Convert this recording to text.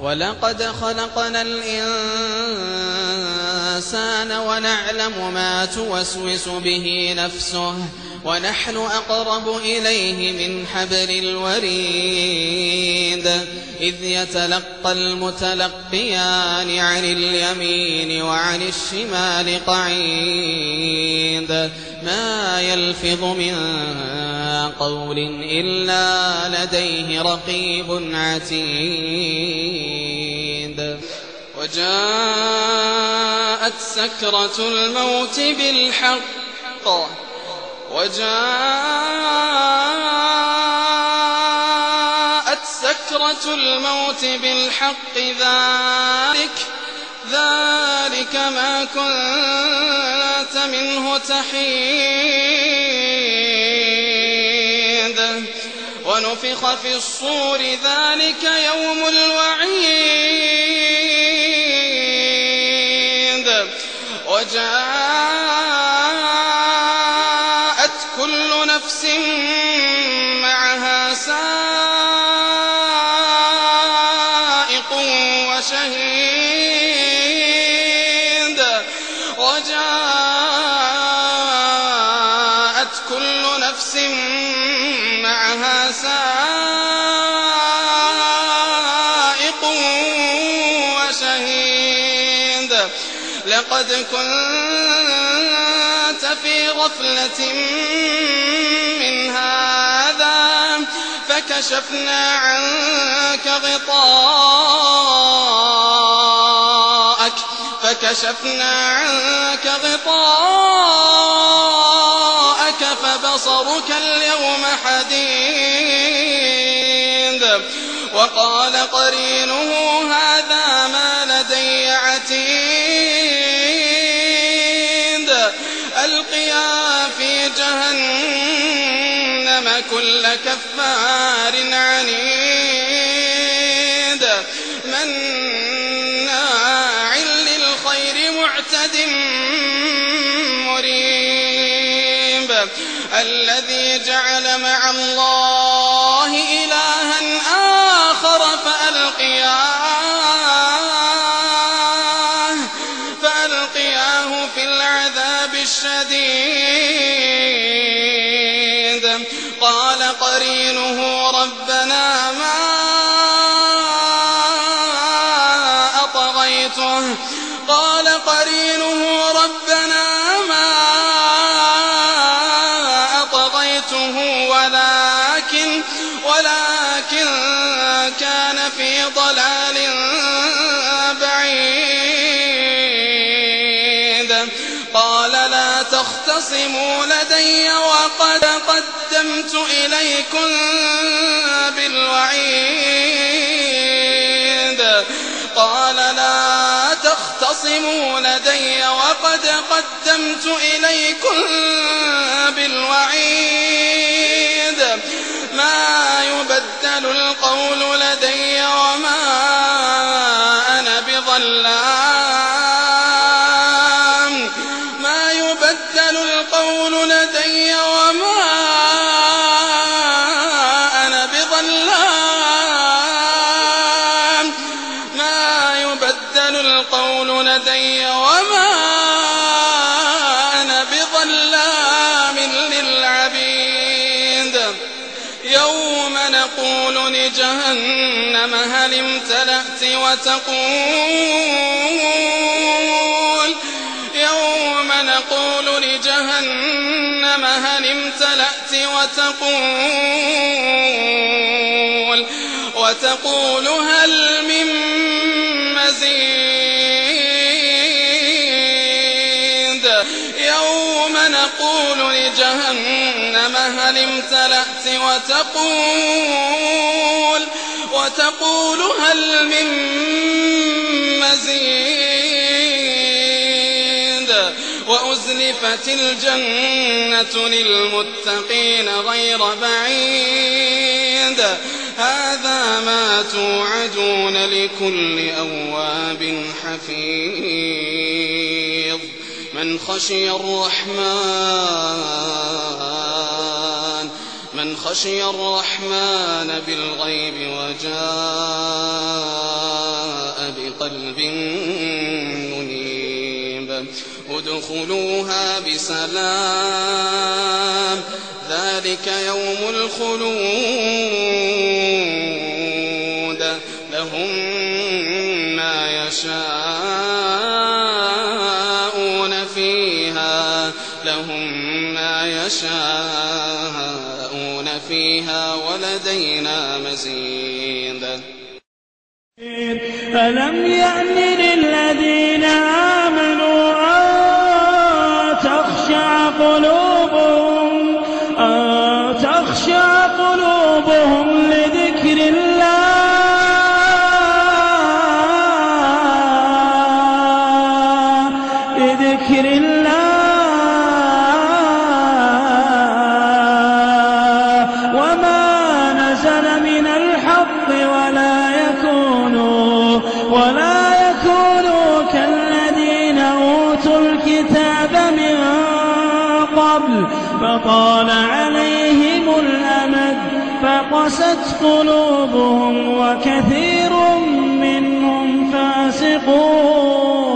ولقد خلقنا الإنسان ونعلم ما توسوس به نفسه ونحن أقرب إليه من حبل الوريد إذ يتلقى المتلقيان عن اليمين وعن الشمال قعيد ما يلفظ من قول إلا لديه رقيب عتيد وجاءت سكرة الموت بالحق ذلك ما كنت منه تحيد ونفخ في الصور ذلك يوم الوعيد وجاءت كل نفس معها سائق وشهيد وجاءت كل نفس معها سائق وشهيد لقد كنت في غفلة من هذا فكشفنا عنك غطاءك فبصرك اليوم حديد وقال قرينه هذا ما لدي عتيد ألقيا في جهنم كل كفار عنيد مناع للخير معتد مريب الذي جعل مع الله إلها آخر فألقياه في العذاب الشديد قال قرينه ربنا ما أطغيته ولكن كان في ضلال بعيد قال لا تختصموا لدي وقد قدمت إليكم بالوعيد قال لا تختصموا لدي وقد قدمت إليكم بالوعيد ما يبدل القول لدي وما أنا بظلام للعبيد يوم نقول لجهنم هل امتلأت وتقول هل من مزيد يوم نقول لجهنم هل امتلأت وتقول هل من مزيد وأزلفت الجنة للمتقين غير بعيد هذا ما توعدون لكل أواب حفيظ من خشي الرحمن بالغيب وجاء وقلب منيب ادخلوها بسلام ذلك يوم الخلود لهم ما يشاءون فيها ولدينا مزيد ألم يأن للذين آمنوا أن تخشع قلوبهم لذكر الله وما نزل من الحق ولا يكونوا كالذين أوتوا الكتاب من قبل فطال عليهم الأمد فقست قلوبهم وكثير منهم فاسقون